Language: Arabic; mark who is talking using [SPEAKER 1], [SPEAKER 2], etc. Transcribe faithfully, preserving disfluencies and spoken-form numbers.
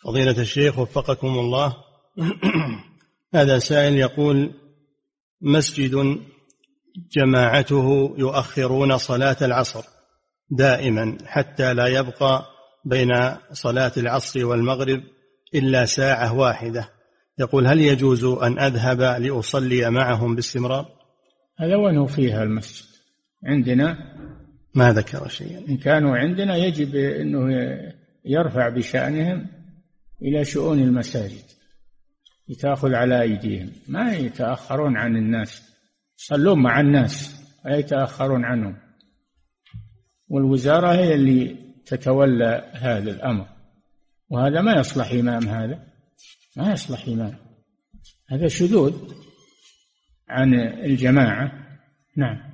[SPEAKER 1] فضيلة الشيخ وفقكم الله، هذا سائل يقول: مسجد جماعته يؤخرون صلاة العصر دائما حتى لا يبقى بين صلاة العصر والمغرب إلا ساعة واحدة، يقول: هل يجوز أن أذهب لأصلي معهم باستمرار؟
[SPEAKER 2] هذا وين فيها المسجد عندنا؟
[SPEAKER 1] ما ذكر شيئا.
[SPEAKER 2] إن كانوا عندنا يجب أنه يرفع بشأنهم إلى شؤون المساجد، يتأخذ على أيديهم، ما يتأخرون عن الناس، يصلون مع الناس لا يتأخرون عنهم، والوزارة هي اللي تتولى هذا الأمر، وهذا ما يصلح إمام، هذا ما يصلح إمام، هذا شذوذ عن الجماعة. نعم.